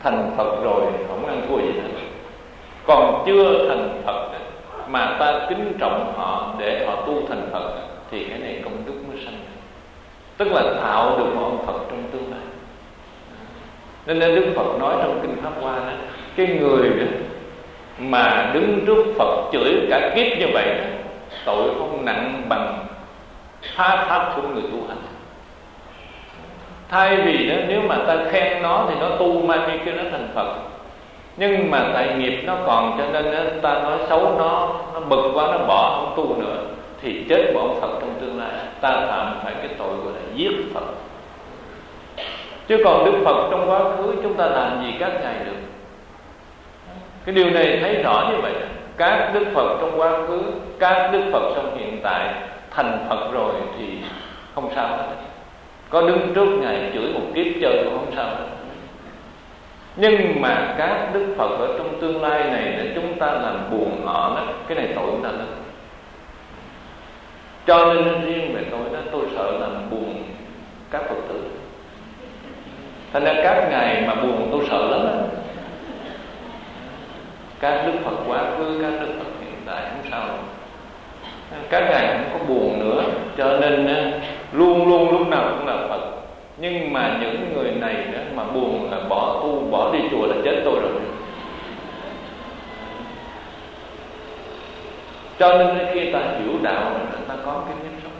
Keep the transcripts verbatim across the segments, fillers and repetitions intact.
thành Phật rồi không ăn thua gì hết. Còn chưa thành Phật mà ta kính trọng họ để họ tu thành Phật thì cái này công đức mới sanh, tức là tạo được một ông Phật trong tương lai. Nên nên Đức Phật nói trong kinh Pháp Hoa đó, cái người đó mà đứng trước Phật chửi cả kiếp như vậy đó, tội không nặng bằng phá pháp của người tu hành. Thay vì đó, nếu mà ta khen nó thì nó tu mai kia kêu nó thành Phật, nhưng mà tại nghiệp nó còn, cho nên đó, ta nói xấu nó, nó bực quá nó bỏ không tu nữa thì chết một ông Phật trong tương lai. Ta phạm phải cái tội gọi là giết Phật. Chứ còn Đức Phật trong quá khứ chúng ta làm gì các ngài được? Cái điều này thấy rõ như vậy. Các Đức Phật trong quá khứ, các Đức Phật trong hiện tại thành Phật rồi thì không sao hết. Có đứng trước ngài chửi một kiếp chơi cũng không sao hết. Nhưng mà các Đức Phật ở trong tương lai này để chúng ta làm buồn họ đó, cái này tội chúng ta lớn. Cho nên riêng về tôi đó, tôi sợ làm buồn các Phật tử. Thành ra các ngài mà buồn tôi sợ lắm đó. Các Đức Phật quá khứ, các Đức Phật hiện tại không sao đâu. Các ngài không có buồn nữa, cho nên luôn luôn lúc nào cũng là Phật. Nhưng mà những người này đó mà buồn là bỏ tu, bỏ đi chùa là chết tôi rồi. Cho nên khi ta hiểu đạo là ta có cái nếp sống.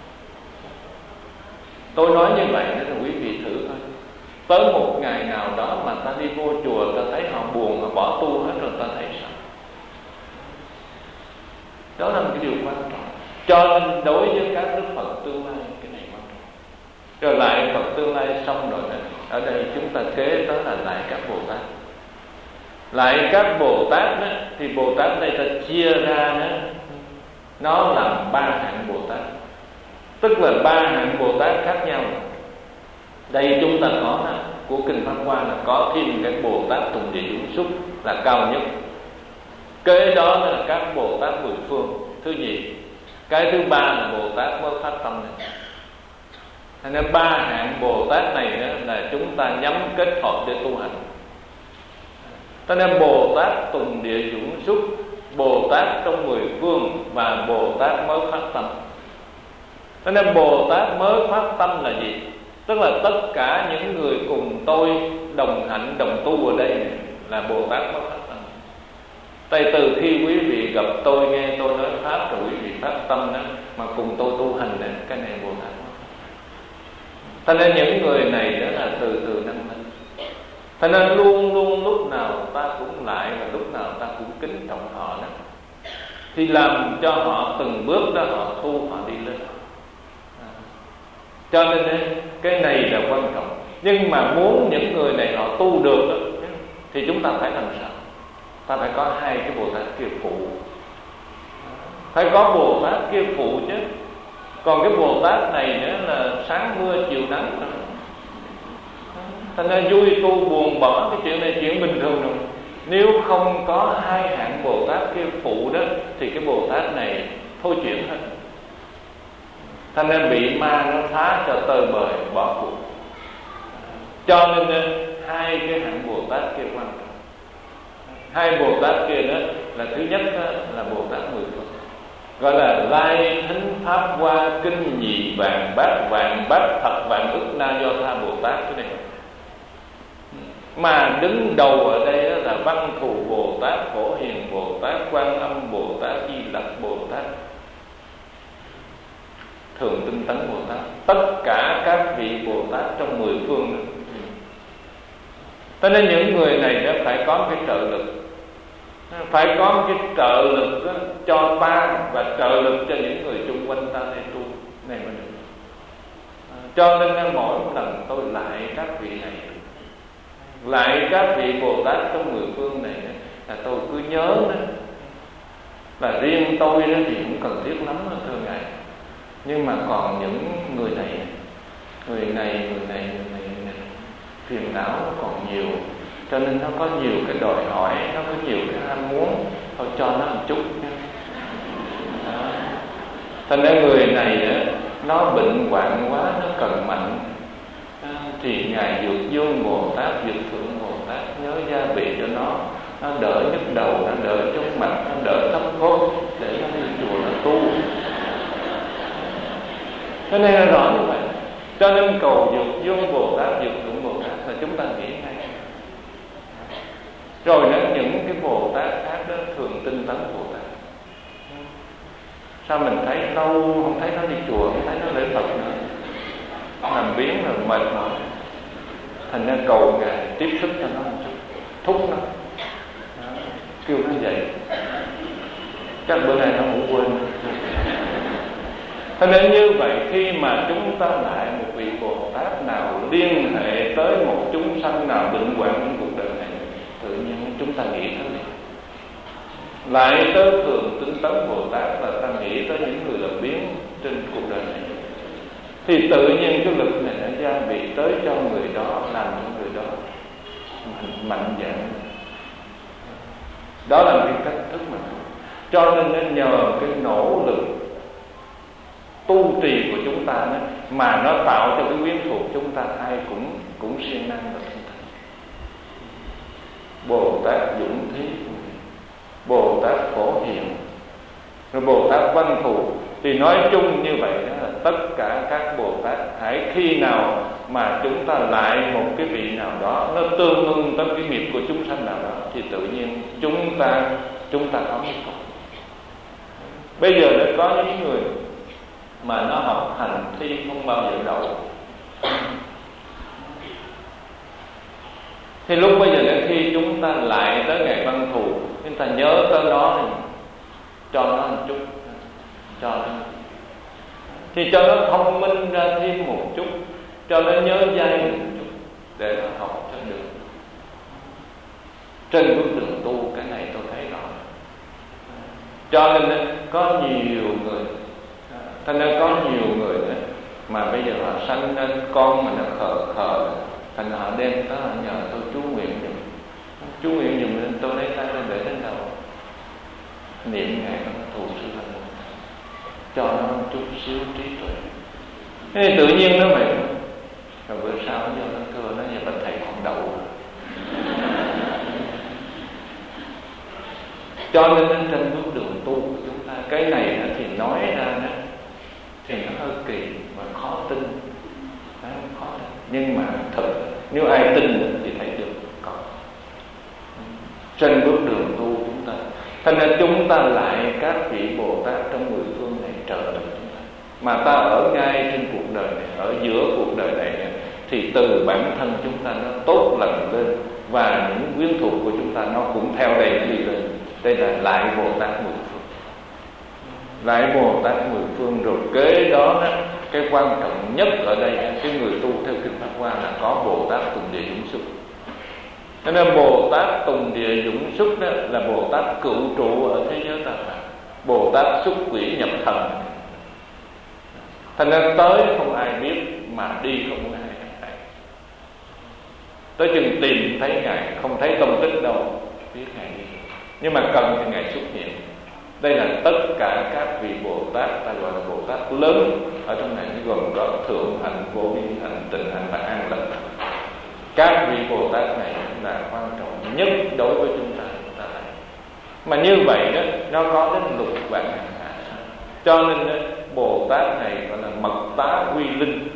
Tôi nói như vậy để quý vị thử thôi. Tới một ngày nào đó mà ta đi vô chùa, ta thấy họ buồn, họ bỏ tu hết rồi, ta thấy sao? Đó là một cái điều quan trọng. Cho nên đối với các Đức Phật tương lai, cái này quan trọng. Rồi lại Phật tương lai xong rồi này, ở đây chúng ta kế tới là lại các Bồ Tát. Lại các Bồ Tát đó, thì Bồ Tát đây ta chia ra đó, nó làm ba hạng Bồ Tát. Tức là ba hạng Bồ Tát khác nhau. Đây chúng ta có đó, của kinh Pháp Hoa là có thêm cái Bồ Tát Tùng Địa Dũng Xúc là cao nhất. Kế đó là các Bồ Tát mười phương thứ nhì. Cái thứ ba là Bồ Tát mới phát tâm này. Thành nên ba hạng Bồ Tát này đó là chúng ta nhắm kết hợp để tu hành. Cho nên Bồ Tát Tùng Địa Dũng Xúc, Bồ Tát trong mười phương và Bồ Tát mới phát tâm. Cho nên Bồ Tát mới phát tâm là gì? Tức là tất cả những người cùng tôi đồng hạnh đồng tu ở đây là Bồ Tát mới phát tâm. Tại từ khi quý vị gặp tôi, nghe tôi nói pháp rồi quý vị phát tâm đó, mà cùng tôi tu hành này, cái này Bồ Tát. Cho nên những người này đó là từ từ năng lên. Cho nên luôn luôn lúc nào ta cũng lại và lúc nào ta cũng kính trọng họ đó, thì làm cho họ từng bước đó họ thu họ đi lên. Cho nên cái này là quan trọng. Nhưng mà muốn những người này họ tu được đó, thì chúng ta phải làm sao? Ta phải có hai cái Bồ Tát kia phụ. Phải có Bồ Tát kia phụ chứ. Còn cái Bồ Tát này nữa là sáng mưa chiều nắng. Thành ra vui tu buồn bỏ, cái chuyện này chuyện bình thường rồi. Nếu không có hai hạng Bồ Tát kia phụ đó, thì cái Bồ Tát này thôi chuyển hết. Thành ra bị ma nó phá cho tơi bời bỏ cuộc. Cho nên hai cái hạng Bồ Tát kia quan trọng. Hai Bồ Tát kia đó là thứ nhất đó, là Bồ Tát mười phương, gọi là lai thính pháp hoa kinh nhị vạn bát vạn bát thập vạn ức na do tha Bồ Tát. Cái này mà đứng đầu ở đây đó là Văn Thù Bồ Tát, Phổ Hiền Bồ Tát, Quan Âm Bồ Tát, Di Lặc Bồ Tát, Thường Tinh Tấn Bồ Tát. Tất cả các vị Bồ Tát trong mười phương đó. Cho nên những người này đó phải có cái trợ lực, phải có cái trợ lực đó cho ta và trợ lực cho những người xung quanh ta để tu này mới được. Cho nên mỗi lần tôi lại các vị này, lại các vị Bồ Tát trong mười phương này là tôi cứ nhớ đó, là riêng tôi đó thì cũng cần thiết lắm đó, thưa ngài. Nhưng mà còn những người này, người này, người này, người này, người này phiền não nó còn nhiều, cho nên nó có nhiều cái đòi hỏi, nó có nhiều cái ham muốn, thôi cho nó một chút. Thành ra người này đó, nó bệnh hoạn quá, nó cần mạnh, thì ngài Dược Dương Bồ Tát, Dược Thượng Bồ Tát gia vị cho nó, nó đỡ nhức đầu, nó đỡ chóng mặt, nó đỡ thấp khớp, để nó đi chùa nó tu. Cho nên là rõ như vậy. Cho nên cầu Dược Dương Bồ Tát, Dược Dụng Bồ Tát là chúng ta nghĩ ngay. Rồi đó, những cái Bồ Tát khác đó thường tinh tấn Bồ Tát. Sao mình thấy lâu không thấy nó đi chùa, không thấy nó lễ Phật nữa, làm biến rồi mệt mỏi, thành ra cầu Ngài tiếp sức cho nó một chút, thúc nó, kêu nó dậy. Chắc bữa nay nó cũng quên. Cho nên như vậy, khi mà chúng ta lại một vị Bồ Tát nào liên hệ tới một chúng sanh nào định hoạn trong cuộc đời này, tự nhiên chúng ta nghĩ tới liền. Lại tới thường tinh tấn Bồ Tát là ta nghĩ tới những người làm biến trên cuộc đời này, thì tự nhiên cái lực này nó gia bị tới cho người đó, làm những người đó mạnh, mạnh dạn. Đó là cái cách thức mà. Cho nên nó nhờ cái nỗ lực tu trì của chúng ta đó, mà nó tạo cho cái quyến thuộc chúng ta ai cũng cũng siêng năng và tinh thần. Bồ Tát Dũng Thí, Bồ Tát Phổ Hiền, rồi Bồ Tát Văn Thù. Thì nói chung như vậy đó là tất cả các Bồ Tát, hãy khi nào mà chúng ta lại một cái vị nào đó nó tương ưng tới cái nghiệp của chúng sanh nào đó, thì tự nhiên chúng ta chúng ta có một câu. Bây giờ đã có những người mà nó học hành thi không bao giờ đậu, thì lúc bây giờ đến khi chúng ta lại tới ngày Văn Thù, chúng ta nhớ tới nó thì cho nó một chút, cho nó thì cho nó thông minh ra thêm một chút, cho nó nhớ dai một chút để nó học cho được. Trên bước đường tu cái này tôi thấy rõ. Cho nên có nhiều người, thành ra có nhiều người nữa mà bây giờ họ sanh nên con mà nó khờ khờ, thành họ đem tới họ nhờ tôi chú nguyện giùm, chú nguyện giùm nên tôi lấy tay lên để đến đầu niệm Ngài Văn Thù Sư Lợi Mục, cho nó một chút xíu trí tuệ. Thế tự nhiên nó vậy. Rồi bữa sau nó vô nó thưa nó giờ bạch thầy còn đậu. Cho nên trên bước đường tu của chúng ta, cái này thì nói ra đó thì nó hơi kỳ và khó tin, đó, khó tin. Nhưng mà thật, nếu ai tin được thì thấy được có trên bước đường tu chúng ta. Thành ra chúng ta lại các vị Bồ Tát trong mười phương này trợ lực chúng ta, mà ta ở ngay trên cuộc đời này, ở giữa cuộc đời này, này thì từ bản thân chúng ta nó tốt lành lên, và những quyến thuộc của chúng ta nó cũng theo đây đi lên. Đây là lại Bồ Tát mười phương, lại Bồ Tát mười phương. Rồi kế đó, đó cái quan trọng nhất ở đây, cái người tu theo kinh Pháp Hoa là có Bồ Tát Tùng Địa Dũng Xuất. Cho nên Bồ Tát Tùng Địa Dũng Xuất đó là Bồ Tát cựu trụ ở thế giới ta Bà, Bồ Tát xuất quỷ nhập thần. Thành ra tới không ai biết, mà đi không ai hay. Tới chừng tìm thấy Ngài, không thấy tông tích đâu, biết Ngài đi. Nhưng mà cần thì Ngài xuất hiện. Đây là tất cả các vị Bồ Tát, ta gọi là Bồ Tát lớn ở trong này, gồm có thượng hạnh, vô biên hạnh, tịnh hạnh và an lạc. Các vị Bồ Tát này là quan trọng nhất đối với chúng ta. Mà như vậy đó, nó có đến lục vạn hạnh hạ sanh. Cho nên đó, Bồ Tát này gọi là mật tá quy linh.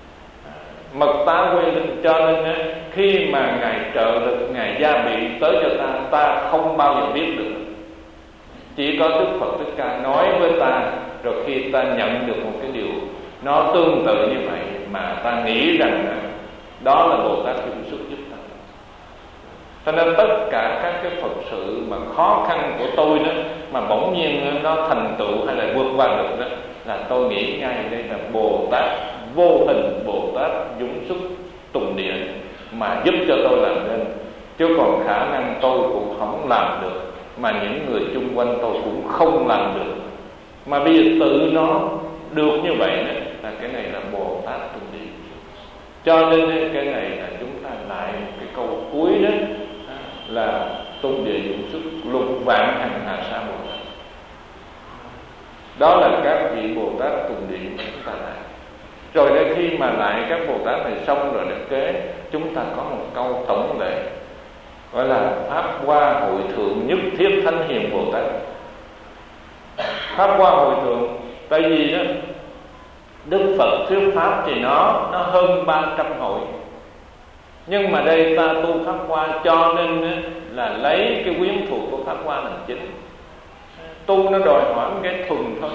Mật tá quy linh. Cho nên đó, khi mà Ngài trợ lực, Ngài gia bị tới cho ta, ta không bao giờ biết được. Chỉ có Đức Phật Thích Ca nói với ta, rồi khi ta nhận được một cái điều nó tương tự như vậy, mà ta nghĩ rằng đó là Bồ Tát Dũng Xuất giúp ta. Cho nên tất cả các cái Phật sự mà khó khăn của tôi đó, mà bỗng nhiên nó thành tựu hay là vượt qua được đó, là tôi nghĩ ngay đây là Bồ Tát vô hình, Bồ Tát Dũng Xuất Tùng Địa mà giúp cho tôi làm nên. Chứ còn khả năng tôi cũng không làm được, mà những người chung quanh tôi cũng không làm được. Mà bây giờ tự nó được như vậy đó, là cái này là Bồ Tát Tùng Địa. Cho nên cái này là chúng ta lại một cái câu cuối đó, là Tùng Địa Dũng Xuất lục vạn hành hạ sa Bồ Tát. Đó là các vị Bồ Tát Tùng Địa chúng ta lại. Rồi đến khi mà lại các Bồ Tát này xong rồi, đến kế chúng ta có một câu tổng lệ gọi là Pháp Hoa Hội Thượng Nhất Thiết Thánh Hiền Bồ Tát. Pháp Hoa Hội Thượng, tại vì đó Đức Phật thuyết pháp thì nó nó hơn ba trăm hội, nhưng mà đây ta tu Pháp Hoa cho nên là lấy cái quyến thuộc của Pháp Hoa làm chính. Tu nó đòi hỏi cái thuần thôi,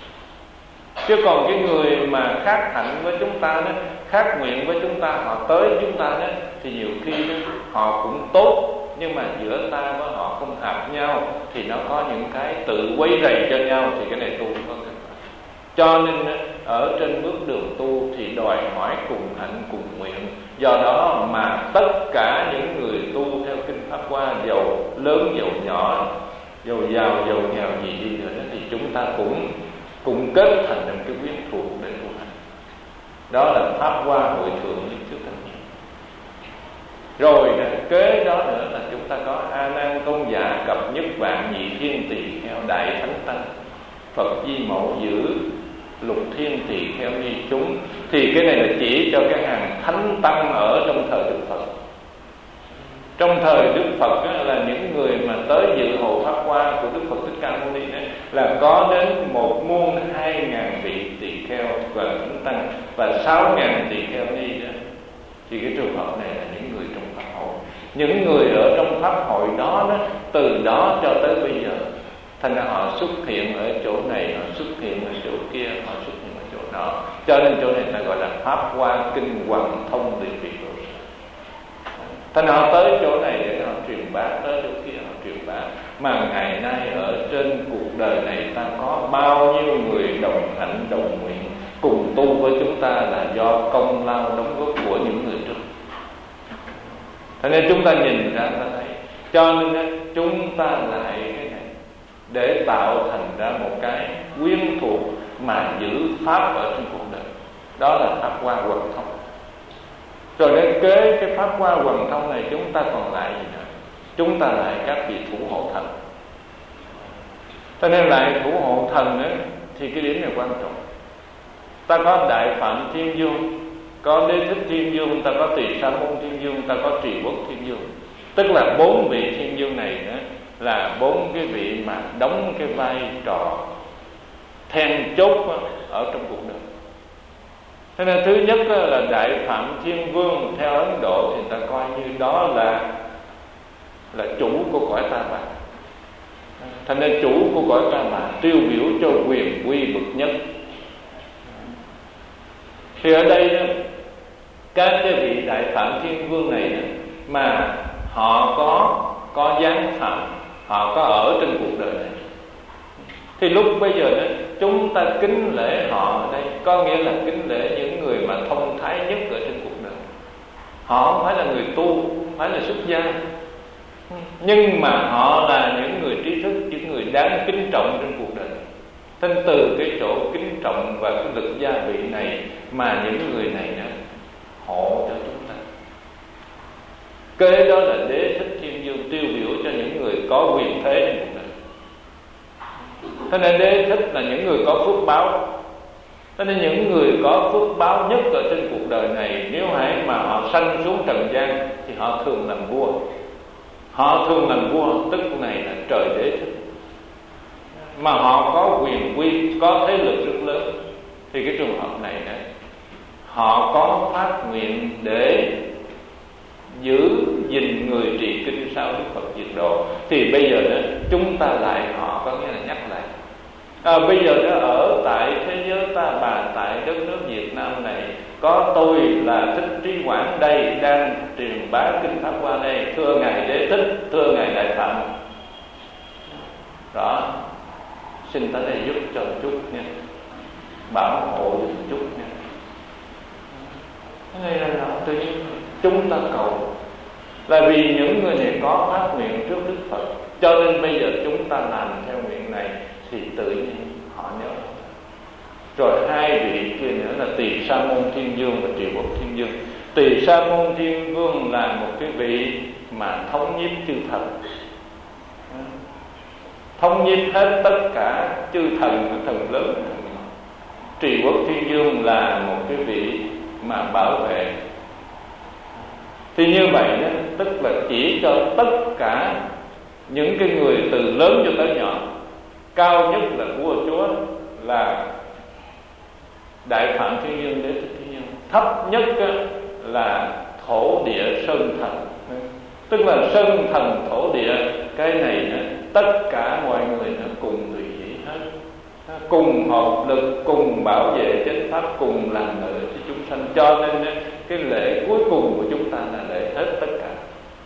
chứ còn cái người mà khác hạnh với chúng ta đó, khác nguyện với chúng ta, họ tới chúng ta đó, thì nhiều khi đó, họ cũng tốt, nhưng mà giữa ta với họ không hợp nhau, thì nó có những cái tự quấy rầy cho nhau, thì cái này tu không có kết quả. Cho nên ở trên bước đường tu thì đòi hỏi cùng hạnh cùng nguyện. Do đó mà tất cả những người tu theo kinh Pháp Hoa, giàu lớn giàu nhỏ, giàu giàu giàu nghèo gì đi nữa đó, thì chúng ta cũng cũng kết thành một cái quyến thuộc để tu hành. Đó là Pháp Hoa Hội Thượng Nhất Thiết Thánh Hiền. Rồi đó, kế đó nữa là chúng ta có A Nan Tôn Giả Cập Nhất Vạn Nhị Thiên Tỳ Kheo Đại Thánh Tăng, Phật Di Mẫu Giữ Lục Thiên Tỳ Kheo Ni chúng. Thì cái này là chỉ cho cái hàng thánh tăng ở trong thời Đức Phật. Trong thời Đức Phật á, là những người mà tới dự hội Pháp Hoa của Đức Phật Thích Ca Mâu Ni ấy, là có đến một muôn hai ngàn vị tỳ kheo và thánh tăng và sáu ngàn tỳ kheo ni đó. Thì cái trường hợp này là những người trong Pháp hội. Những người ở trong Pháp hội đó, đó từ đó cho tới bây giờ, thành ra họ xuất hiện ở chỗ này, họ xuất hiện ở chỗ kia, họ xuất hiện ở chỗ đó. Cho nên chỗ này ta gọi là Pháp Hoa Kinh Hoàng Thông Địa Vị. Thành họ tới chỗ này để họ truyền bá, tới chỗ kia họ truyền bá. Mà ngày nay ở trên cuộc đời này ta có bao nhiêu người đồng hạnh đồng nguyện cùng tu với chúng ta là do công lao đóng góp của những người trước. Thế nên chúng ta nhìn ra ta thấy, cho nên chúng ta lại cái này để tạo thành ra một cái quyến thuộc mà giữ pháp ở trên cuộc đời. Đó là Pháp Hoa Hoàng Thông. Rồi đến kế cái Pháp Hoa Hoàng Thông này, chúng ta còn lại gì nữa? Chúng ta lại các vị thủ hộ thần. Cho nên lại thủ hộ thần ấy, thì cái điểm này quan trọng. Ta có Đại Phạm Thiên Dương, có Đế Thích Thiên Dương, ta có Tỳ Sa Môn Thiên Dương, ta có Trì Quốc Thiên Dương. Tức là bốn vị Thiên Dương này nữa là bốn cái vị mà đóng cái vai trò then chốt ở trong cuộc đời. Thế nên thứ nhất là Đại Phạm Thiên Vương theo Ấn Độ thì ta coi như đó là là chủ của cõi Ta Bà. Thành nên chủ của cõi Ta Bà tiêu biểu cho quyền quy bậc nhất. Thì ở đây các cái vị Đại Phạm Thiên Vương này mà họ có có giáng phạm, họ có ở trên cuộc đời này, thì lúc bây giờ đó chúng ta kính lễ họ ở đây có nghĩa là kính lễ những người mà thông thái nhất ở trên cuộc đời. Họ không phải là người tu, không phải là xuất gia, nhưng mà họ là những người trí thức, những người đáng kính trọng trên cuộc đời. Nên từ cái chỗ kính trọng và cái lực gia vị này mà những người này nữa hộ cho chúng ta. Kế đó là Đế Thích Thiên Dương tiêu biểu cho những người có quyền thế trên cuộc đời. Thế nên Đế Thích là những người có phước báo. Thế nên những người có phước báo nhất ở trên cuộc đời này, nếu hãy mà họ sanh xuống trần gian thì họ thường làm vua. Họ thường làm vua, tức này là trời Đế Thích. Mà họ có quyền quy, có thế lực rất lớn. Thì cái trường hợp này này, họ có phát nguyện để giữ gìn người trì kinh sau Đức Phật diệt độ. Thì bây giờ đó chúng ta lại họ có nghĩa là nhắc lại, à, bây giờ đó ở tại thế giới Ta Bà, tại đất nước Việt Nam này, có tôi là Thích Trí Quảng đây đang truyền bá kinh Pháp Hoa đây. Thưa ngài Đế Thích, thưa ngài Đại Phạm, đó, xin tới đây giúp cho một chút nha, bảo hộ một chút nha. Cái này là tự nhiên chúng ta cầu là vì những người này có phát nguyện trước Đức Phật, cho nên bây giờ chúng ta làm theo nguyện này thì tự nhiên họ nhớ. Rồi hai vị kia nữa là Tỳ Sa Môn Thiên Dương và Trì Quốc Thiên Dương. Tỳ Sa Môn Thiên Vương là một cái vị mà thống nhiếp chư thần, thống nhiếp hết tất cả chư thần, thần lớn. Trì Quốc Thiên Dương là một cái vị mà bảo vệ Thì như vậy đó, tức là chỉ cho tất cả những cái người từ lớn cho tới nhỏ. Cao nhất là vua chúa, là Đại Phạm Thiên Dương Đế Thích Thiên Dương. Thấp nhất là thổ địa sơn thần. Tức là sơn thần thổ địa, cái này tất cả mọi người nó cùng tùy hỷ hết, cùng hợp lực, cùng bảo vệ chánh pháp, cùng làm lợi cho chúng sanh. Cho nên cái lễ cuối cùng của chúng ta là lễ hết tất cả.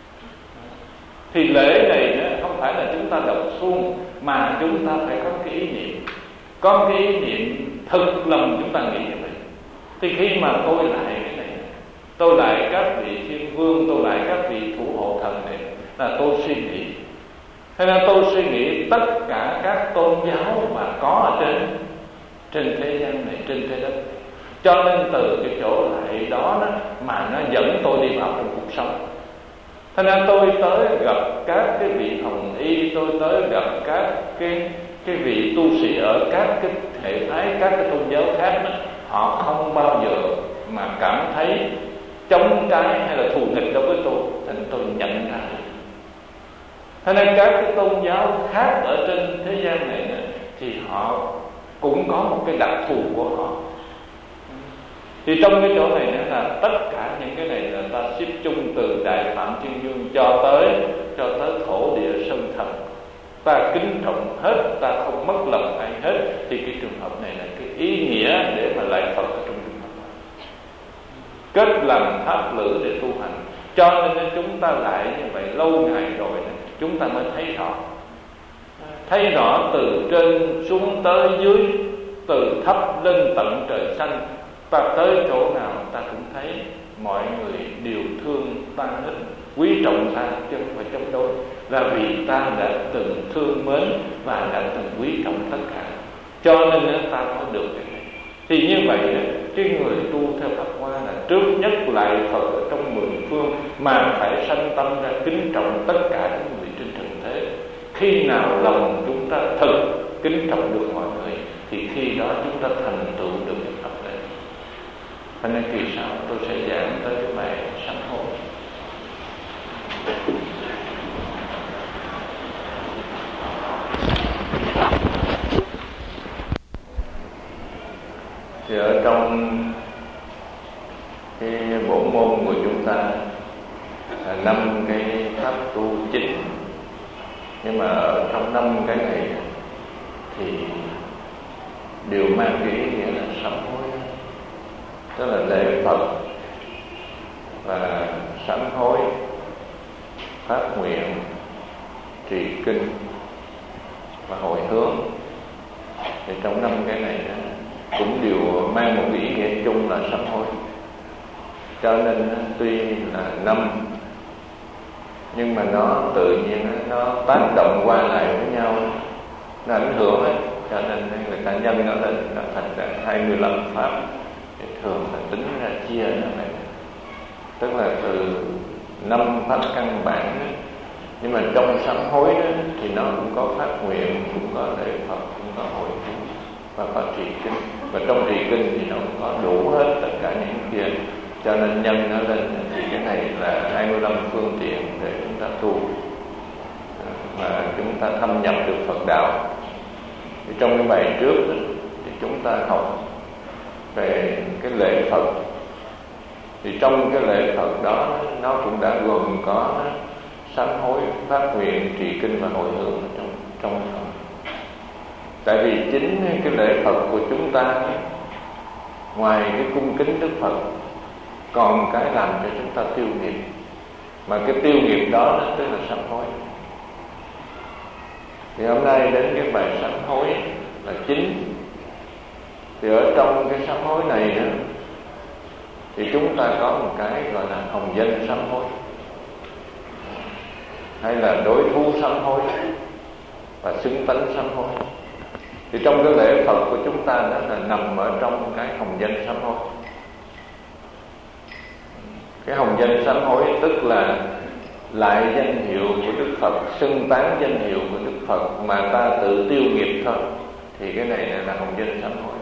Thì lễ này không phải là chúng ta đọc suông, mà chúng ta phải có cái ý niệm, có cái ý niệm thực lòng chúng ta nghĩ như vậy. Thì khi mà tôi lại cái này, tôi lại các vị thiên vương, tôi lại các vị thủ hộ thần này, là tôi suy nghĩ. Thế nên tôi suy nghĩ tất cả các tôn giáo mà có ở trên trên thế gian này, trên thế đất. Cho nên từ cái chỗ lại đó, đó mà nó dẫn tôi đi vào trong cuộc sống. Thế nên tôi tới gặp các cái vị hồng y, tôi tới gặp các cái cái vị tu sĩ ở các cái hệ phái, các cái tôn giáo khác đó, họ không bao giờ mà cảm thấy chống trái hay là thù nghịch đối với tôi. Thế nên tôi nhận ra. Thế nên các cái tôn giáo khác ở trên thế gian này thì họ cũng có một cái đặc thù của họ. Thì trong cái chỗ này là tất cả những cái này là ta xếp chung từ Đại Phạm Thiên Dương cho tới cho tới thổ địa sơn thần. Ta kính trọng hết, ta không mất lòng ai hết. Thì cái trường hợp này là cái ý nghĩa để mà lại Phật ở trong trường hợp này. Kết làm pháp lữ để tu hành. Cho nên chúng ta lại như vậy lâu ngày rồi chúng ta mới thấy rõ. Thấy rõ từ trên xuống tới dưới, từ thấp lên tận trời xanh. Ta tới chỗ nào ta cũng thấy mọi người đều thương ta hết, quý trọng ta chứ không phải chống đối. Là vì ta đã từng thương mến và đã từng quý trọng tất cả. Cho nên ta có được cái này. Thì như vậy cái người tu theo Pháp Hoa là trước nhất lại Phật ở trong mười phương, mà phải sanh tâm ra kính trọng tất cả những người trên trần thế. Khi nào lòng chúng ta thật kính trọng được mọi người thì khi đó chúng ta thành tựu được cái Pháp này. Cho nên kỳ sau tôi sẽ giảng tới cái bài sám hối. Thì ở trong cái bộ môn của chúng ta là năm cái pháp tu chính, nhưng mà ở trong năm cái này thì đều mang cái ý nghĩa là sám hối. Tức là lễ Phật và sám hối, phát nguyện, trì kinh và hồi hướng. Thì trong năm cái này cũng đều mang một ý nghĩa chung là sám hối. Cho nên tuy là năm nhưng mà nó tự nhiên nó tác động qua lại với nhau, nó ảnh hưởng ấy. Cho nên người ta nhân nó lên nó thành ra hai mươi lăm pháp. Thì thường là tính ra chia nó này, tức là từ năm pháp căn bản ấy. Nhưng mà trong sám hối đó, thì nó cũng có phát nguyện, cũng có lễ Phật, cũng có hồi hướng và có trì kinh. Và trong trì kinh thì nó cũng có đủ hết tất cả những kia. Cho nên nhân nó lên thì cái này là hai mươi lăm phương tiện để chúng ta tu và chúng ta thâm nhập được Phật đạo. Thì trong cái bài trước đó, thì chúng ta học về cái lễ Phật. Thì trong cái lễ Phật đó nó cũng đã gồm có sám hối, phát nguyện, trì kinh và hồi hướng ở trong trong Phật. Tại vì chính cái lễ Phật của chúng ta, ngoài cái cung kính Đức Phật, còn cái làm cho chúng ta tiêu nghiệp. Mà cái tiêu nghiệp đó, đó tức là sám hối. Thì hôm nay đến cái bài sám hối là chính. Thì ở trong cái sám hối này đó, thì chúng ta có một cái gọi là hồng danh sám hối, hay là đối thú sám hối và xứng tánh sám hối. Thì trong cái lễ Phật của chúng ta đó là nằm ở trong cái hồng danh sám hối. Cái hồng danh sám hối tức là lại danh hiệu của Đức Phật, xưng tán danh hiệu của Đức Phật mà ta tự tiêu nghiệp thôi. Thì cái này là hồng danh sám hối.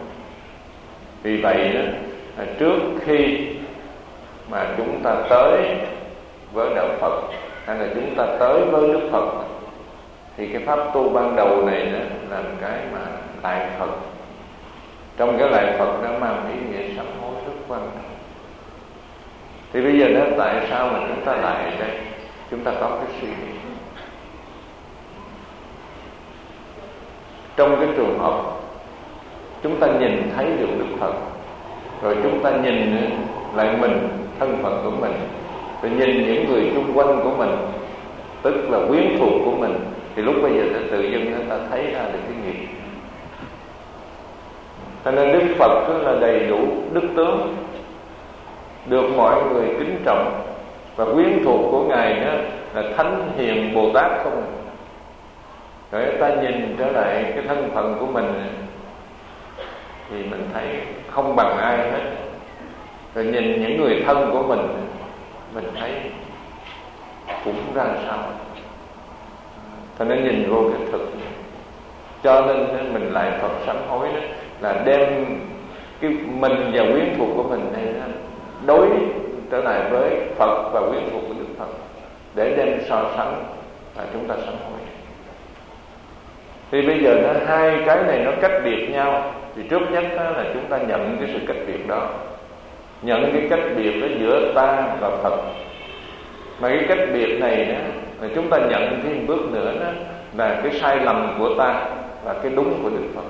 Vì vậy đó, trước khi mà chúng ta tới với đạo Phật, hay là chúng ta tới với Đức Phật, thì cái pháp tu ban đầu này đó là cái mà lại Phật. Trong cái lại Phật nó mang ý nghĩa sám hối rất quan trọng. Thì bây giờ đó, tại sao mà chúng ta lại đây? Chúng ta có cái suy nghĩ. Trong cái trường hợp chúng ta nhìn thấy được Đức Phật, rồi chúng ta nhìn lại mình, thân phận của mình, rồi nhìn những người xung quanh của mình, tức là quyến thuộc của mình, thì lúc bây giờ ta tự dưng ta thấy ra được cái nghiệp. Cho nên Đức Phật là đầy đủ đức tướng, được mọi người kính trọng, và quyến thuộc của Ngài đó là thánh hiền Bồ Tát không. Rồi ta nhìn trở lại cái thân phận của mình thì mình thấy không bằng ai hết. Rồi nhìn những người thân của mình, mình thấy cũng ra sao. Cho nên nhìn vô cái thực. Cho nên mình lại Phật sám hối đó là đem cái mình và quyến thuộc của mình này đó, đối trở lại với Phật và quyến thuộc của Đức Phật, để đem so sánh và chúng ta sám hối. Thì bây giờ nó hai cái này nó cách biệt nhau. Thì trước nhất là chúng ta nhận cái sự cách biệt đó, nhận cái cách biệt đó giữa ta và Phật. Mà cái cách biệt này đó, là chúng ta nhận thêm bước nữa đó, là cái sai lầm của ta và cái đúng của Đức Phật.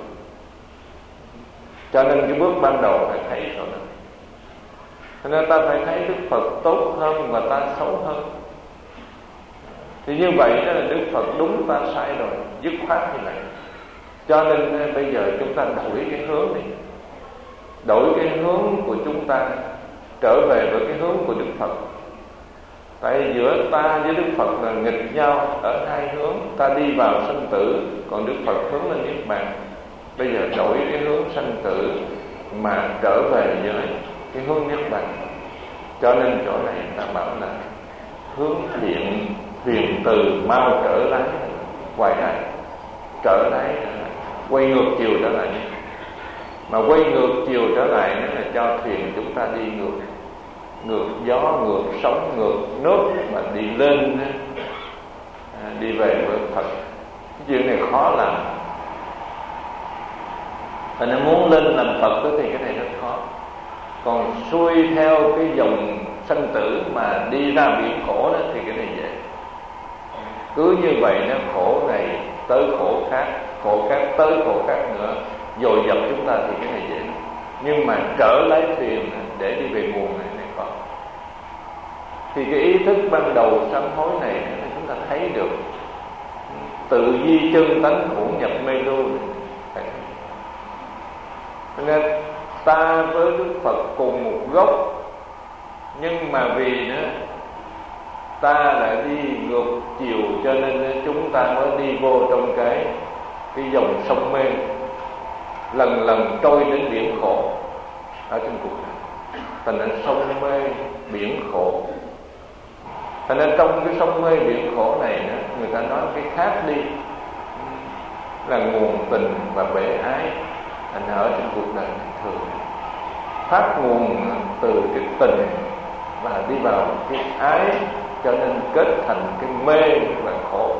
Cho nên cái bước ban đầu phải thấy rồi đó. Cho nên ta phải thấy Đức Phật tốt hơn và ta xấu hơn. Thì như vậy đó là Đức Phật đúng, ta sai rồi, dứt khoát như vậy. Cho nên bây giờ chúng ta đổi cái hướng đi, đổi cái hướng của chúng ta trở về với cái hướng của Đức Phật. Tại giữa ta với Đức Phật là nghịch nhau ở hai hướng. Ta đi vào sanh tử, còn Đức Phật hướng lên niết bàn. Bây giờ đổi cái hướng sanh tử mà trở về với cái hướng niết bàn. Cho nên chỗ này ta bảo là hướng thiện thuyền từ mau trở lái hoài lại, trở lại quay ngược chiều trở lại. Mà quay ngược chiều trở lại nó là cho thuyền chúng ta đi ngược, ngược gió, ngược sóng, ngược nước, mà đi lên, đi về với Phật. Cái chuyện này khó làm. Và nếu muốn lên làm Phật đó, thì cái này rất khó. Còn xuôi theo cái dòng sanh tử mà đi ra biển khổ đó thì cái này dễ. Cứ như vậy nó khổ này tới khổ khác, khổ khác tới khổ khác nữa, dồi dập chúng ta thì cái này dễ. Nhưng mà trở lái thuyền để đi về nguồn này này khó. Thì cái ý thức ban đầu sám hối này chúng ta thấy được tự di chân tánh khổ nhập mê lưu. Nên ta với Đức Phật cùng một gốc, nhưng mà vì nữa ta lại đi ngược chiều, cho nên chúng ta mới đi vô trong cái cái dòng sông mê, lần lần trôi đến biển khổ ở trong cuộc đời. Thành nên sông mê biển khổ. Thành nên trong cái sông mê biển khổ này nữa, người ta nói cái khác đi là nguồn tình và bể ái. Thành ở trong cuộc đời này thường phát nguồn từ cái tình và đi vào cái ái, cho nên kết thành cái mê và khổ.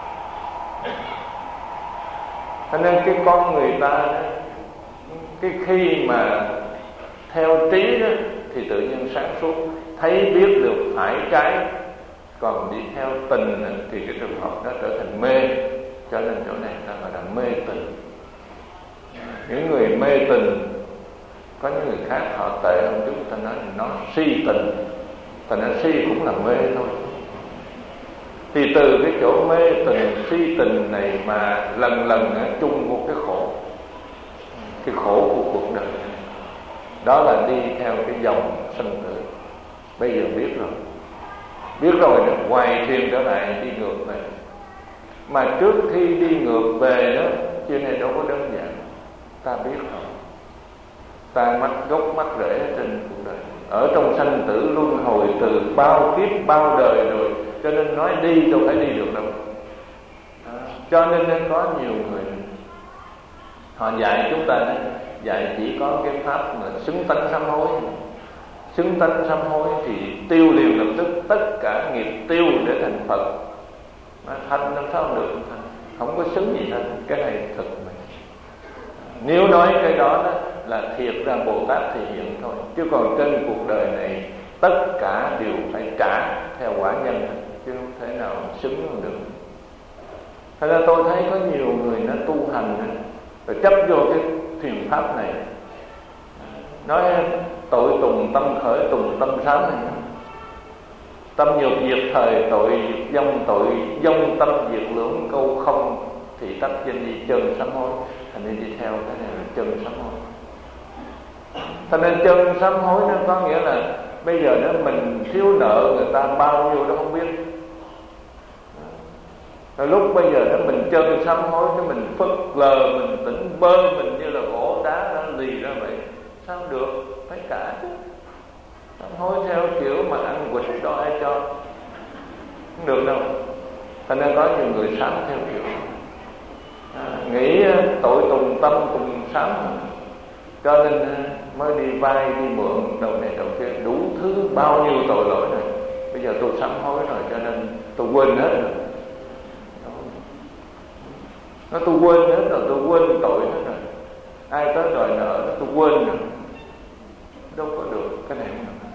Cho nên cái con người ta cái khi mà theo trí đó, thì tự nhiên sáng suốt, thấy biết được phải trái. Còn đi theo tình thì cái trường hợp đó trở thành mê. Cho nên chỗ này ta gọi là mê tình. Những người mê tình, có những người khác họ tệ hơn chúng ta nói nó si tình. Thành ra si cũng là mê thôi. Thì từ cái chỗ mê tình, si tình này mà lần lần chung một cái khổ, cái khổ của cuộc đời này. Đó là đi theo cái dòng sanh tử. Bây giờ biết rồi, biết rồi đó, hoài thuyền trở lại đi ngược về. Mà trước khi đi ngược về đó, chuyện này đâu có đơn giản. Ta biết rồi, ta mắc gốc mắc rễ trên cuộc đời, ở trong sanh tử luân hồi từ bao kiếp bao đời rồi. Cho nên nói đi đâu phải đi được đâu. À, cho nên có nhiều người họ dạy chúng ta, dạy chỉ có cái pháp mà xứng tánh sám hối. xứng tánh sám hối thì tiêu liền lập tức tất cả nghiệp tiêu để thành Phật. Mà thành làm sao được thành, không có xứng gì hết. Cái này thật mà. Nếu nói cái đó, đó là thiệt ra Bồ Tát thì hiện thôi, chứ còn trên cuộc đời này tất cả đều phải trả theo quả nhân, chứ không thể nào xứng được. Thật ra tôi thấy có nhiều người nó tu hành rồi chấp vô cái thiền pháp này, nói tội tùng tâm khởi, tùng tâm sám này, tâm nhược diệt thời, tội diệt vong, tội vong tâm diệt lưỡng, câu không thì tắc danh đi chân sám hối. Thành nên đi theo cái này là chân sám hối. Thành nên chân sám hối nó có nghĩa là bây giờ đó mình thiếu nợ người ta bao nhiêu đó không biết. Rồi lúc bây giờ đó mình chân sám hối, cái mình phớt lờ, mình tỉnh bơ, mình như là gỗ đá nó lì ra vậy, sao được? Phải cả chứ. Sám hối theo kiểu mà ăn quỵt cho ai cho không được đâu. Thành nên có nhiều người sám theo kiểu à, nghĩ tội tùng tâm tùng sám, cho nên mới đi vay đi mượn đầu này đầu kia, đủ thứ bao nhiêu tội lỗi này. Bây giờ tôi sám hối rồi cho nên tôi quên hết rồi. Nó tôi quên hết rồi, tôi quên tội hết rồi. Ai tới đòi nợ tôi quên rồi. Đâu có được, cái này không được.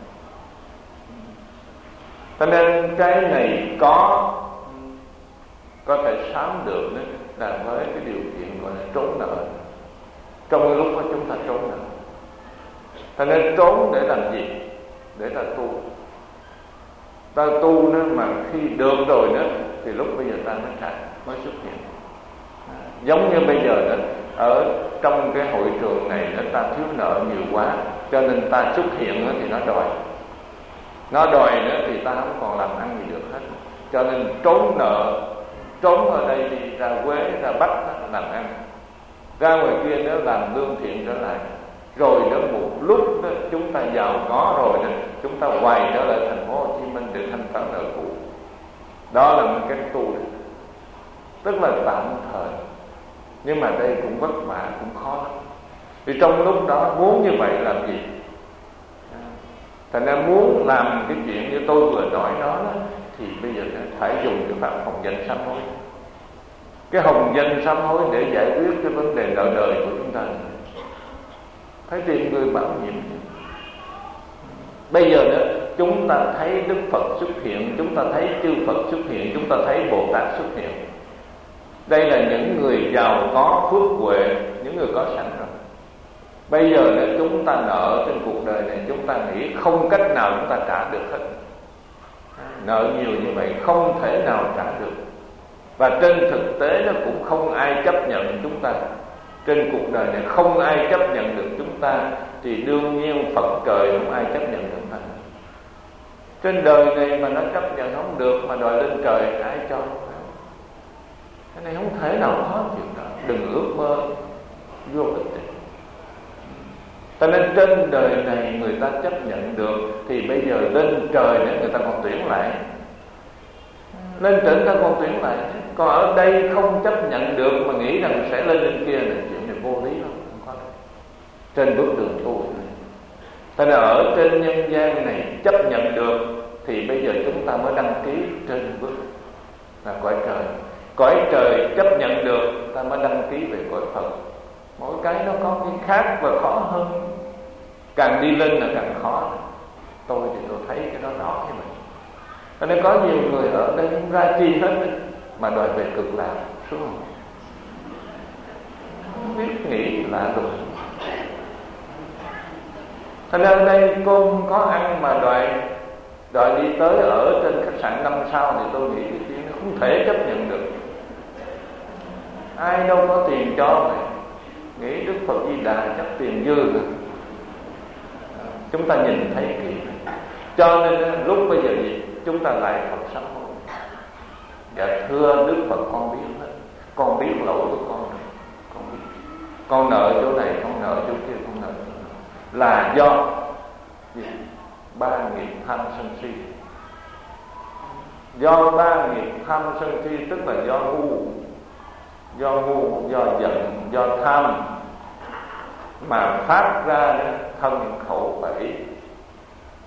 Cho nên cái này có có thể sám được đấy, là với cái điều kiện gọi là trốn nợ. Trong cái lúc đó chúng ta trốn nợ. Cho nên trốn để làm gì? Để ta tu. Ta tu nữa mà khi được rồi đó thì lúc bây giờ ta mới trả, mới xuất hiện. À, giống như bây giờ đó, ở trong cái hội trường này đó, ta thiếu nợ nhiều quá, cho nên ta xuất hiện đó thì nó đòi. Nó đòi nữa thì ta không còn làm ăn gì được hết. Cho nên trốn nợ. Trốn ở đây đi ra Quế, ra Bắc làm ăn, ra ngoài kia nó làm lương thiện trở lại. Rồi đó một lúc đó, chúng ta giàu có rồi đó, chúng ta quay trở lại thành phố Hồ Chí Minh để thanh toán nợ cũ. Đó là một cái tu đó. Tức là tạm thời. Nhưng mà đây cũng vất vả, cũng khó lắm. Vì trong lúc đó muốn như vậy làm gì? Thành ra muốn làm cái chuyện như tôi vừa nói đó, đó thì bây giờ phải dùng cái pháp hồng danh sám hối. Cái hồng danh sám hối để giải quyết cái vấn đề nợ đời của chúng ta. Phải tìm người bảo nhiệm. Bây giờ đó chúng ta thấy Đức Phật xuất hiện, chúng ta thấy chư Phật xuất hiện, chúng ta thấy Bồ Tát xuất hiện. Đây là những người giàu có phước huệ, những người có sẵn rồi. Bây giờ đó chúng ta nợ trên cuộc đời này, chúng ta nghĩ không cách nào chúng ta trả được hết. Nợ nhiều như vậy không thể nào trả được. Và trên thực tế nó cũng không ai chấp nhận chúng ta. Trên cuộc đời này không ai chấp nhận được chúng ta, thì đương nhiên Phật trời không ai chấp nhận được ta. Trên đời này mà nó chấp nhận không được mà đòi lên trời ai cho? Cái này không thể nào có chuyện đó. Đừng ước mơ vô ích. Cho nên trên đời này người ta chấp nhận được, thì bây giờ lên trời nữa người ta còn tuyển lại. Lên trời người ta còn tuyển lại. Còn ở đây không chấp nhận được mà nghĩ rằng sẽ lên lên kia là chuyện này vô lý lắm, không có đâu. Trên bước đường tu này. Cho nên ở trên nhân gian này chấp nhận được, thì bây giờ chúng ta mới đăng ký trên bước là cõi trời. Cõi trời chấp nhận được, ta mới đăng ký về cõi Phật. Mỗi cái nó có cái khác và khó hơn. Càng đi lên là càng khó. Tôi thì tôi thấy cái đó rõ như vậy. Cho nên có nhiều người ở đây không ra chi hết mà đòi về cực lạc xuống không? Không biết nghĩ lạ rồi. Cho nên ở đây cô không có ăn mà đòi đòi đi tới ở trên khách sạn năm sao, thì tôi nghĩ cái chuyện nó không thể chấp nhận được. Ai đâu có tiền cho mày. Nghĩ Đức Phật Di Đà chắc tiền dư rồi. Chúng ta nhìn thấy kỹ. Cho nên lúc bây giờ gì chúng ta lại Phật sám hối. Dạ thưa Đức Phật, con biết hết. Con biết lỗi của con rồi. Con biết. Con nợ chỗ này, con nợ chỗ kia, con nợ chỗ này. Là do gì? Ba nghiệp tham sân si. Do ba nghiệp tham sân si tức là do ngu. Do ngu, do giận, do tham mà phát ra thân khẩu bảy.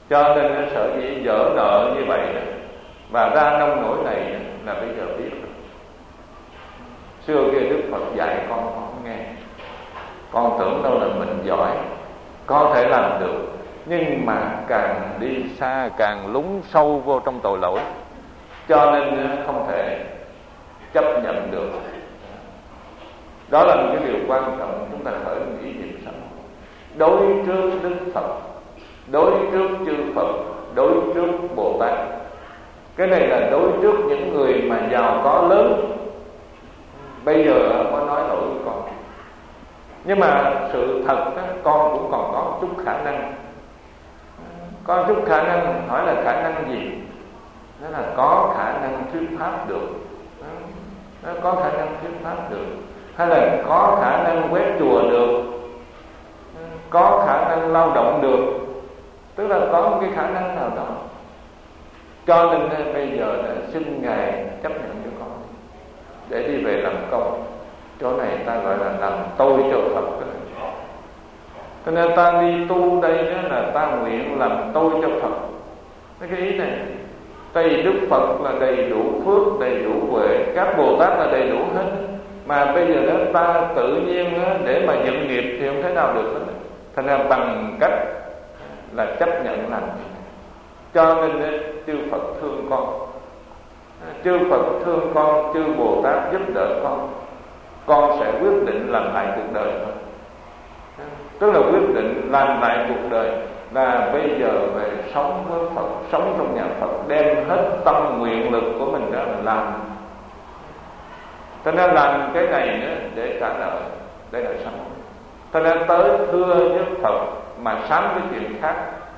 Cho nên nó sở dĩ dở nợ như vậy đó, và ra nông nổi này là bây giờ biết rồi. Xưa kia Đức Phật dạy con không nghe, con tưởng đâu là mình giỏi, có thể làm được, nhưng mà càng đi xa càng lún sâu vô trong tội lỗi, cho nên không thể chấp nhận được. Đó là một cái điều quan trọng chúng ta khởi nghĩ niệm sẵn. Đối trước Đức Phật, đối trước chư Phật, đối trước Bồ Tát. Cái này là đối trước những người mà giàu có lớn. Bây giờ có nói lỗi với con, nhưng mà sự thật đó, con cũng còn có chút khả năng. Có chút khả năng, hỏi là khả năng gì? Đó là có khả năng thuyết pháp được. Đó, có khả năng thuyết pháp được, hay là có khả năng quét chùa được, có khả năng lao động được, tức là có một cái khả năng nào đó. Cho nên bây giờ là xin Ngài chấp nhận cho con để đi về làm công. Chỗ này ta gọi là làm tôi cho Phật đó. Cho nên ta đi tu đây đó là ta nguyện làm tôi cho Phật. Cái ý này, tại vì Đức Phật là đầy đủ phước, đầy đủ huệ, các Bồ Tát là đầy đủ hết. Mà bây giờ đó ta tự nhiên đó, để mà dựng nghiệp thì không thể nào được hết. Thành ra bằng cách là chấp nhận làm. Cho nên chư Phật thương con, chư Phật thương con, chư Bồ Tát giúp đỡ con, con sẽ quyết định làm lại cuộc đời thôi. Tức là quyết định làm lại cuộc đời là bây giờ về sống với Phật, sống trong nhà Phật, đem hết tâm nguyện lực của mình đó là làm. Cho nên làm cái này nữa để trả nợ, để đời sống. Cho nên tới thưa với Phật mà sám cái chuyện khác.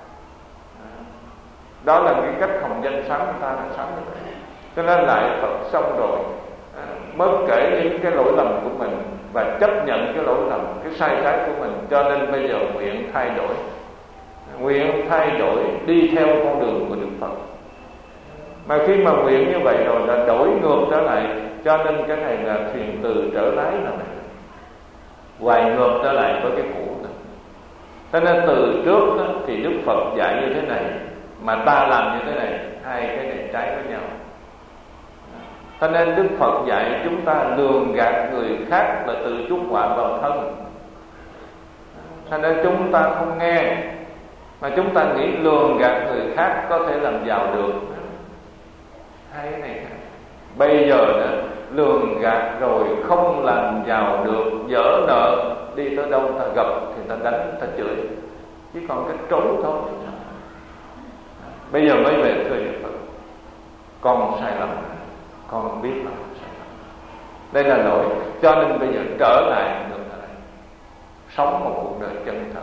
Đó là cái cách hồng danh sám người ta là sám như vậy. Cho nên lại Phật xong rồi mới kể những cái lỗi lầm của mình và chấp nhận cái lỗi lầm, cái sai trái của mình. Cho nên bây giờ nguyện thay đổi, nguyện thay đổi đi theo con đường của Đức Phật. Mà khi mà nguyện như vậy rồi là đổi ngược trở lại. Cho nên cái này là thuyền từ trở lái là này, hoài ngược trở lại với cái cũ này. Cho nên từ trước đó, thì Đức Phật dạy như thế này, mà ta làm như thế này, hai cái này trái với nhau. Cho nên Đức Phật dạy chúng ta lường gạt người khác là tự chuốc họa vào thân. Cho nên chúng ta không nghe, mà chúng ta nghĩ lường gạt người khác có thể làm giàu được. Hai cái này khác. Bây giờ đó, lường gạt rồi không làm giàu được, dở nợ, đi tới đâu ta gặp thì ta đánh, ta chửi, chỉ còn cái trốn thôi. Bây giờ mới về thưa Đức Phật, con sai lầm, con không biết là sai lầm, đây là lỗi. Cho nên bây giờ trở lại được lại, sống một cuộc đời chân thật,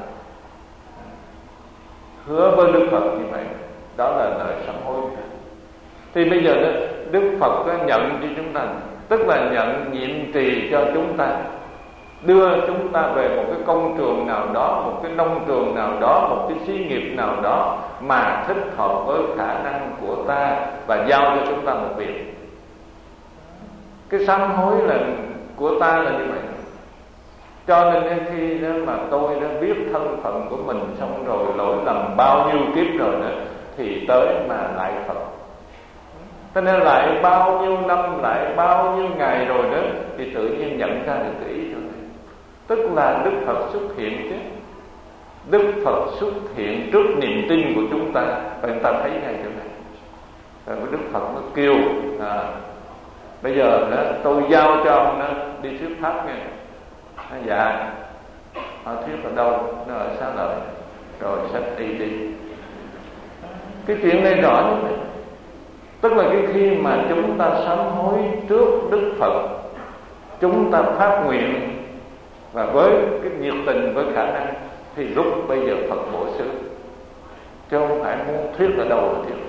hứa với Đức Phật như vậy. Đó là lời sám hối. Thì bây giờ đó, Đức Phật có nhận cho chúng ta, tức là nhận nhiệm trì cho chúng ta, đưa chúng ta về một cái công trường nào đó, một cái nông trường nào đó, một cái xí nghiệp nào đó mà thích hợp với khả năng của ta, và giao cho chúng ta một việc. Cái sám hối là của ta là như vậy. Cho nên khi đó mà tôi đã biết thân phận của mình xong rồi, lỗi lầm bao nhiêu kiếp rồi đó, thì tới mà lại Phật. Cho nên lại bao nhiêu năm, lại bao nhiêu ngày rồi đó, thì tự nhiên nhận ra được cái ý rồi. Tức là Đức Phật xuất hiện chứ. Đức Phật xuất hiện trước niềm tin của chúng ta, và chúng ta thấy ngay chỗ này. Rồi Đức Phật mới kêu à, bây giờ đó, tôi giao cho ông đó đi thuyết pháp nghe. À, dạ. Họ thuyết ở đâu? Nó ở Xá Lợi. Rồi sách đi đi. Cái chuyện này rõ như vậy. Tức là cái khi mà chúng ta sám hối trước Đức Phật, chúng ta phát nguyện và với cái nhiệt tình, với khả năng, thì lúc bây giờ Phật bổ xứ, chứ không phải muốn thuyết ở đâu là thuyết.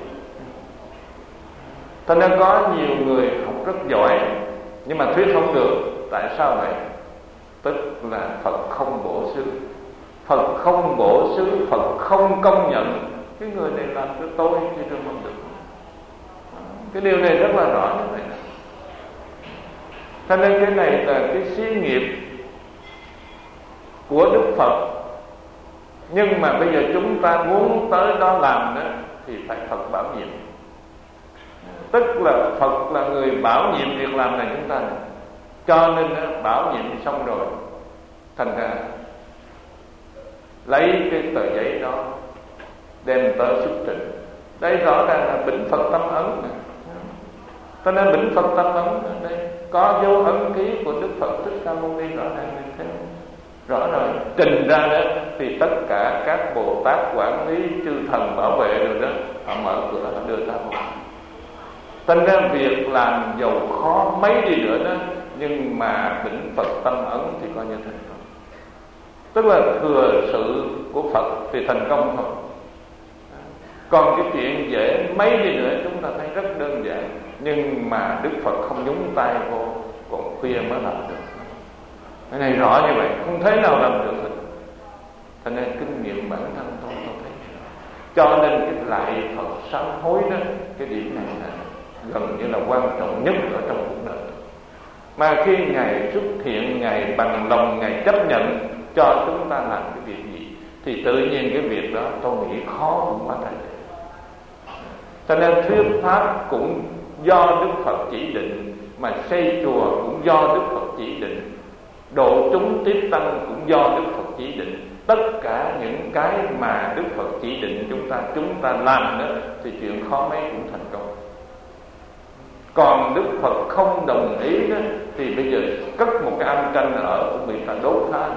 Cho nên có nhiều người học rất giỏi nhưng mà thuyết không được. Tại sao vậy? Tức là Phật không bổ xứ. Phật không bổ xứ, Phật không công nhận cái người này làm cho tôi thì tôi không được. Cái điều này rất là rõ như vậy. Cho nên cái này là cái xí nghiệp của Đức Phật, Nhưng mà bây giờ chúng ta muốn tới đó làm đó thì phải Phật bảo nhiệm. Tức là Phật là người bảo nhiệm việc làm này chúng ta này. Cho nên đó, bảo nhiệm xong rồi, thành ra lấy cái tờ giấy đó đem tới xuất trình. Đây rõ ràng là bỉnh Phật tâm ấn. Cho nên bỉnh Phật tâm ấn ở đây có dấu ấn ký của Đức Phật Thích Ca Mâu Ni rõ ràng như thế. Rõ rồi, trình ra đó thì tất cả các Bồ Tát quản lý, chư thần bảo vệ rồi đó, họ mở cửa họ đưa ta vào. Thành ra việc làm giàu khó mấy đi nữa đó, nhưng mà bỉnh Phật tâm ấn thì coi như thành công. Tức là thừa sự của Phật thì thành công thôi. Còn cái chuyện dễ mấy đi nữa chúng ta thấy rất đơn giản, nhưng mà Đức Phật không nhúng tay vô, còn khuya mới làm được. Cái này rõ như vậy, không thể nào làm được hết. Thành nên kinh nghiệm bản thân tôi tôi thấy. Cho nên cái lại Phật sám hối đó, cái điểm này là gần như là quan trọng nhất ở trong cuộc đời. Mà khi Ngài xuất hiện, Ngài bằng lòng, Ngài chấp nhận cho chúng ta làm cái việc gì, thì tự nhiên cái việc đó tôi nghĩ khó cũng quá thành. Cho nên thuyết pháp cũng do Đức Phật chỉ định, mà xây chùa cũng do Đức Phật chỉ định, độ chúng tiếp tăng cũng do Đức Phật chỉ định. Tất cả những cái mà Đức Phật chỉ định chúng ta chúng ta làm đó thì chuyện khó mấy cũng thành công. Còn Đức Phật không đồng ý đó thì bây giờ cất một cái am tranh ở cũng bị ta đốt phá.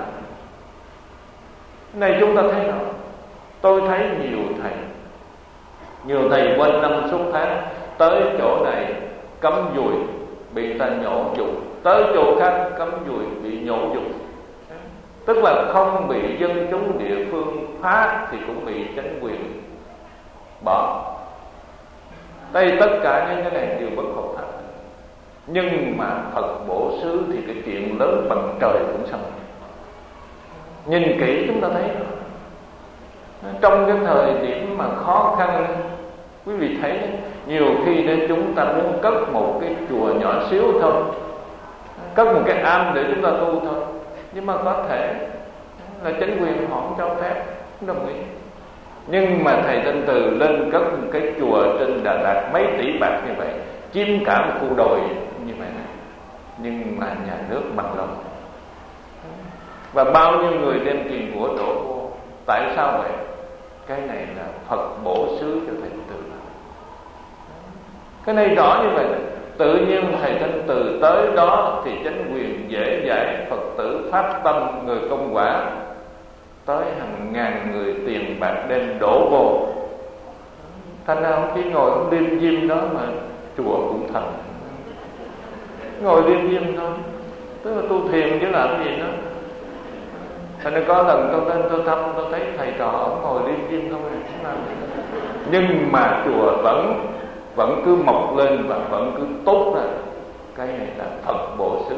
Này chúng ta thấy không? Tôi thấy nhiều thầy, nhiều thầy quanh năm suốt tháng tới chỗ này cấm dùi bị ta nhổ dục, tới chỗ khác cấm dùi bị nhổ dục. Tức là không bị dân chúng địa phương phá thì cũng bị chính quyền bỏ. Đây tất cả những cái này đều bất hợp pháp. Nhưng mà Phật bổ xứ thì cái chuyện lớn bằng trời cũng xong. Nhìn kỹ chúng ta thấy rồi. Trong cái thời điểm mà khó khăn, quý vị thấy nhiều khi để chúng ta muốn cất một cái chùa nhỏ xíu thôi, cất một cái am để chúng ta tu thôi, nhưng mà có thể là chính quyền họ không cho phép, không đồng ý. Nhưng mà thầy Thanh Từ lên cất một cái chùa trên Đà Lạt mấy tỷ bạc như vậy, chiếm cả một khu đồi như vậy này, nhưng mà nhà nước bằng lòng. Và bao nhiêu người đem tiền của đổ vô. Tại sao vậy? Cái này là Phật bổ xứ cho thầy Thanh Từ. Cái này rõ như vậy. Tự nhiên thầy Thanh Từ tới đó thì chính quyền dễ dãi, Phật tử phát tâm, người công quả tới hàng ngàn người tiền bạc đem đổ vô. Thành ra không chỉ ngồi không liêm diêm đó mà chùa cũng thành. Ngồi liêm diêm thôi, tức là tu thiền chứ làm cái gì đó. Thành ra có lần tôi lên tôi thăm, tôi thấy thầy trò ông ngồi liêm diêm không làm. Nhưng mà chùa vẫn vẫn cứ mọc lên và vẫn cứ tốt ra. Cái này là Phật bổ xứ.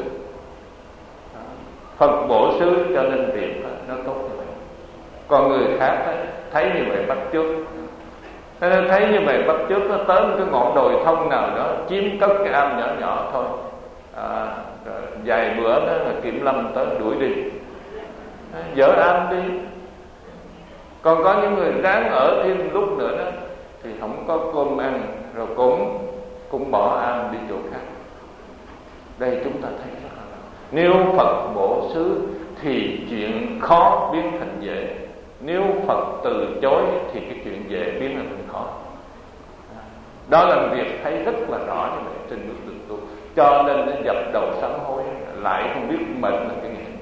Phật bổ xứ cho nên việc nó tốt như vậy. Còn người khác ấy, thấy như vậy bắt chước. Nên thấy như vậy bắt chước, nó tới một cái ngọn đồi thông nào đó, chiếm cất cái am nhỏ nhỏ thôi, à, vài bữa đó là kiểm lâm tới đuổi đi, dỡ am đi. Còn có những người ráng ở thêm lúc nữa đó thì không có cơm ăn, rồi cũng cũng bỏ am đi chỗ khác. Đây chúng ta thấy rất là, nếu Phật bổ xứ thì chuyện khó biến thành dễ, nếu Phật từ chối thì cái chuyện dễ biến thành khó. Đó là việc thấy rất là rõ như vậy trên bước đường tu. Cho nên nó dập đầu sám hối, lại không biết mệnh là cái gì.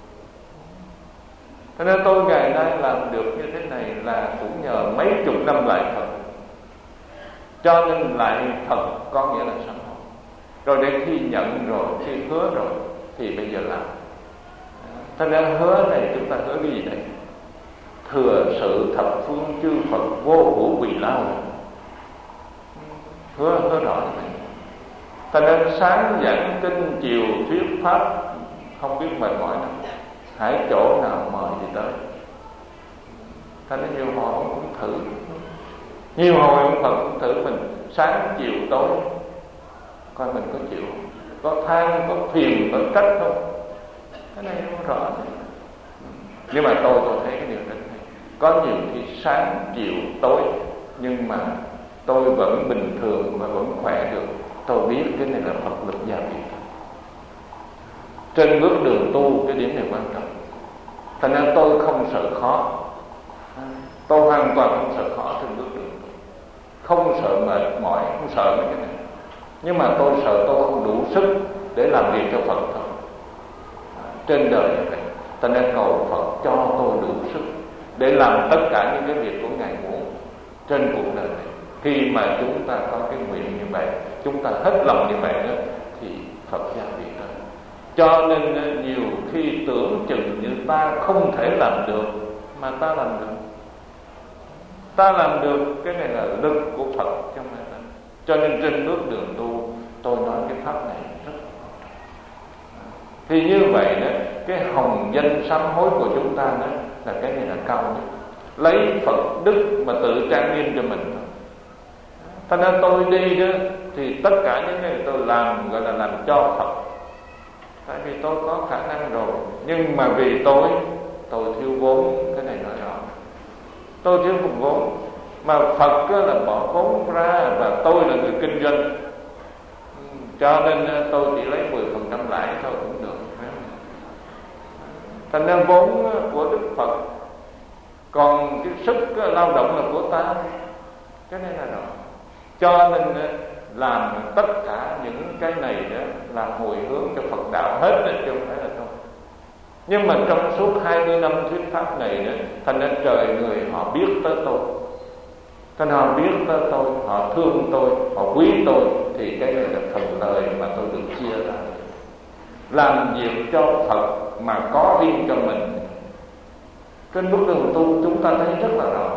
Cho nên tôi ngày nay làm được như thế này là cũng nhờ mấy chục năm lại Phật. Cho nên lại Phật có nghĩa là sám hối. Rồi đến khi nhận rồi, khi hứa rồi thì bây giờ làm. Cho nên hứa này chúng ta hứa cái gì đây? Thừa sự thập phương chư Phật vô hữu vì lao. Hứa hứa rõ như vậy. Cho nên sáng giảng kinh, chiều thuyết pháp, không biết mệt mỏi nào, hãy chỗ nào mời thì tới. Cho nên nhiều hồi ông cũng thử, nhiều hồi ông Phật cũng thử mình sáng chiều tối, coi mình có chịu, có than, có phiền, có trách không. Cái này không rõ. Nhưng mà tôi tôi thấy cái điều này, có nhiều khi sáng chiều tối, nhưng mà tôi vẫn bình thường và vẫn khỏe được. Tôi biết cái này là Phật lực gia viện. Trên bước đường tu cái điểm này quan trọng. Thành ra tôi không sợ khó, tôi hoàn toàn không sợ khó trên bước đường tu, không sợ mệt mỏi, không sợ mấy cái này. Nhưng mà tôi sợ tôi không đủ sức để làm việc cho Phật thôi. Trên đời này, ta nên cầu Phật cho tôi đủ sức để làm tất cả những cái việc của Ngài muốn trên cuộc đời này. Khi mà chúng ta có cái nguyện như vậy, chúng ta hết lòng như vậy đó, thì Phật gia viện đó. Cho nên nhiều khi tưởng chừng như ta không thể làm được, mà ta làm được. Ta làm được, cái này là lực của Phật trong này. Cho nên trên bước đường tu, tôi nói cái pháp này rất quan trọng. Thì như vậy đó, cái hồng danh sám hối của chúng ta đó, là cái này là cao nhất. Lấy Phật đức mà tự trang nghiêm cho mình thôi. Thành ra tôi đi đó, thì tất cả những cái tôi làm gọi là làm cho Phật. Tại vì tôi có khả năng rồi, nhưng mà vì tôi tôi thiếu vốn, cái này nói rõ. Tôi thiếu một vốn, mà Phật là bỏ vốn ra, và tôi là người kinh doanh, cho nên tôi chỉ lấy mười phần trăm lãi thôi cũng được. Thành ra vốn của Đức Phật, còn cái sức lao động là của ta. Cái này là rõ. Cho nên làm tất cả những cái này đó là hồi hướng cho Phật đạo hết đó, chứ không phải là thôi. Nhưng mà trong suốt hai mươi năm thuyết pháp này đó, thành ra trời người họ biết tới tôi, thành họ biết tới tôi, họ thương tôi, họ quý tôi, thì cái này là phần lời mà tôi được chia ra. Làm việc cho Phật mà có riêng cho mình. Trên bước đường tu chúng ta thấy rất là rõ.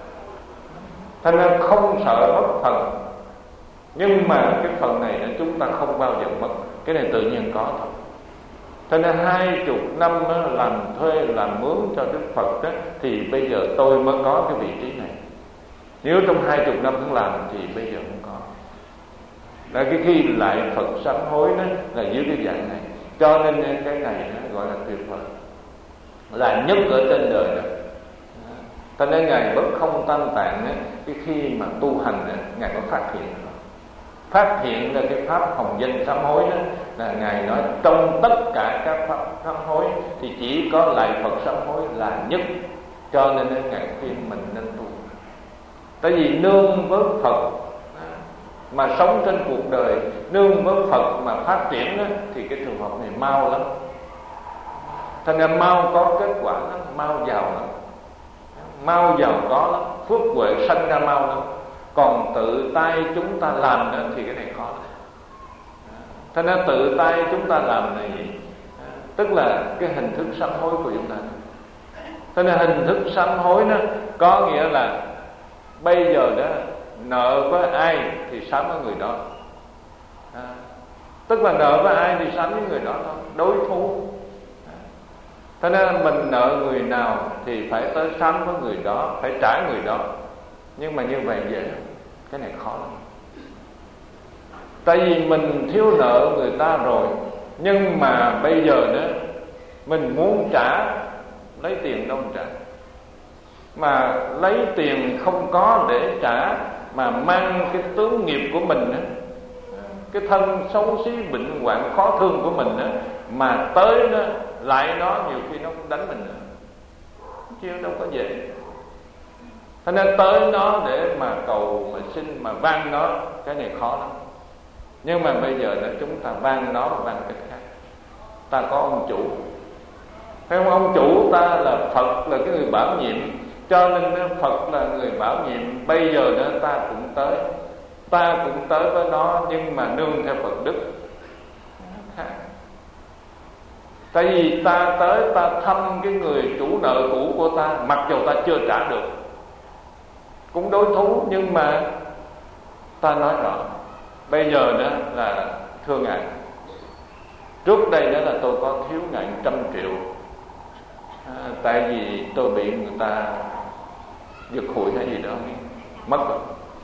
Thành ra không sợ mất phần, nhưng mà cái phần này là chúng ta không bao giờ mất. Cái này tự nhiên có thôi. Thành ra hai chục năm làm thuê, làm mướn cho Đức Phật đó, thì bây giờ tôi mới có cái vị trí này. Nếu trong hai chục năm không làm thì bây giờ không có. Là cái khi lại Phật sám hối đó là dưới cái dạng này. Cho nên cái này nó gọi là tuyệt vời, là nhất ở trên đời đó. Cho nên Ngài Bất Không Tam Tạng đó, cái khi mà tu hành đó, Ngài có phát hiện. Phát hiện là cái pháp hồng danh sám hối đó, là Ngài nói trong tất cả các pháp sám hối thì chỉ có lại Phật sám hối là nhất. Cho nên Ngài khuyên mình nên tu. Tại vì nương với Phật mà sống trên cuộc đời, nương với Phật mà phát triển đó, thì cái trường hợp này mau lắm. Thành ra mau có kết quả lắm, mau giàu lắm, mau giàu có lắm, phước huệ sanh ra mau lắm. Còn tự tay chúng ta làm đó thì cái này khó lắm. Thành ra tự tay chúng ta làm này, tức là cái hình thức sám hối của chúng ta. Thành ra hình thức sám hối đó có nghĩa là bây giờ đó nợ với ai thì sám với người đó. À, tức là nợ với ai thì sám với người đó thôi, đối thú. Thế nên mình nợ người nào thì phải tới sám với người đó, phải trả người đó. Nhưng mà như vậy dễ, cái này khó lắm. Tại vì mình thiếu nợ người ta rồi, nhưng mà bây giờ đó mình muốn trả, lấy tiền đâu trả. Mà lấy tiền không có để trả, mà mang cái tướng nghiệp của mình đó, cái thân xấu xí bệnh hoạn khó thương của mình đó, mà tới đó lại nó, nhiều khi nó cũng đánh mình nữa, chứ đâu có dễ. Thế nên tới nó để mà cầu, mà xin, mà van nó, cái này khó lắm. Nhưng mà bây giờ là chúng ta van nó và van cách khác. Ta có ông chủ, thấy không? Ông chủ ta là Phật, là cái người bảo nhiệm. Cho nên Phật là người bảo nhiệm. Bây giờ nữa ta cũng tới, ta cũng tới với nó, nhưng mà nương theo Phật đức khác. Tại vì ta tới, ta thăm cái người chủ nợ cũ của ta, mặc dù ta chưa trả được, cũng đối thú, nhưng mà ta nói rõ bây giờ đó là thưa Ngài, trước đây đó là tôi có thiếu Ngài trăm triệu, à, tại vì tôi bị người ta giật hụi hay gì đó mất rồi.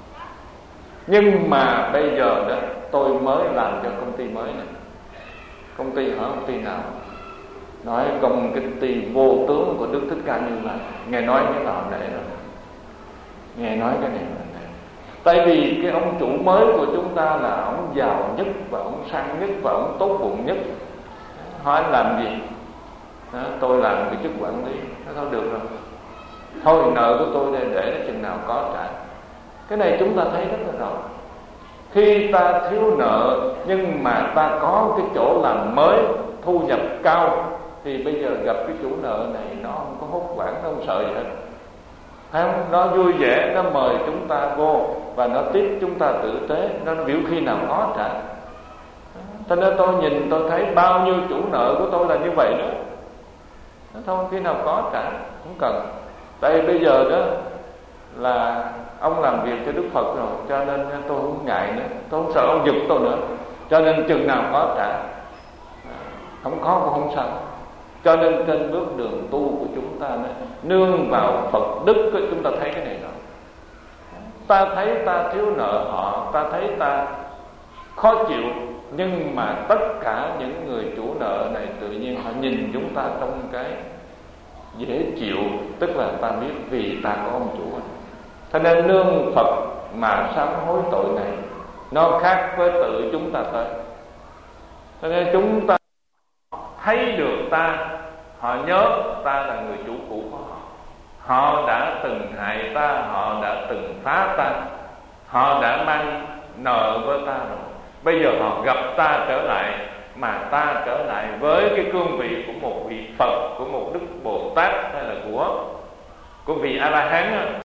Nhưng mà bây giờ đó tôi mới làm cho công ty mới này. Công ty hỏi công ty nào? nói công cái tỳ vô tướng của Đức Thích Ca Như Lai. Ngài nói cái nào này rồi, Ngài nói cái này là này. Tại vì cái ông chủ mới của chúng ta là ông giàu nhất và ông sang nhất và ông tốt bụng nhất. Hỏi anh làm gì? Đó, tôi làm cái chức quản lý. Nó thôi được rồi, thôi nợ của tôi đây để nó chừng nào có trả. Cái này chúng ta thấy rất là rõ. Khi ta thiếu nợ nhưng mà ta có cái chỗ làm mới, thu nhập cao, thì bây giờ gặp cái chủ nợ này nó không có hốt hoảng, nó không sợ gì hết. Thấy không? Nó vui vẻ, nó mời chúng ta vô và nó tiếp chúng ta tử tế, nó biểu khi nào có trả. Cho nên tôi nhìn tôi thấy bao nhiêu chủ nợ của tôi là như vậy đó. Nó thôi khi nào có trả, không cần. Tại vì bây giờ đó là ông làm việc cho Đức Phật rồi, cho nên tôi không ngại nữa, tôi không sợ ông giật tôi nữa. Cho nên chừng nào có trả, không có cũng không sao. Cho nên trên bước đường tu của chúng ta này, nương vào Phật đức của chúng ta thấy cái này rồi. Ta thấy ta thiếu nợ họ, ta thấy ta khó chịu, nhưng mà tất cả những người chủ nợ này tự nhiên họ nhìn chúng ta trong cái dễ chịu, tức là ta biết vì ta có ông chủ. Cho nên nương Phật mà sám hối tội này nó khác với tự chúng ta tới. Cho nên chúng ta thấy được ta, họ nhớ ta là người chủ cũ của họ. Họ đã từng hại ta, họ đã từng phá ta, họ đã mang nợ với ta rồi. Bây giờ họ gặp ta trở lại, mà ta trở lại với cái cương vị của một vị Phật, của một Đức Bồ Tát, hay là của của vị A La Hán.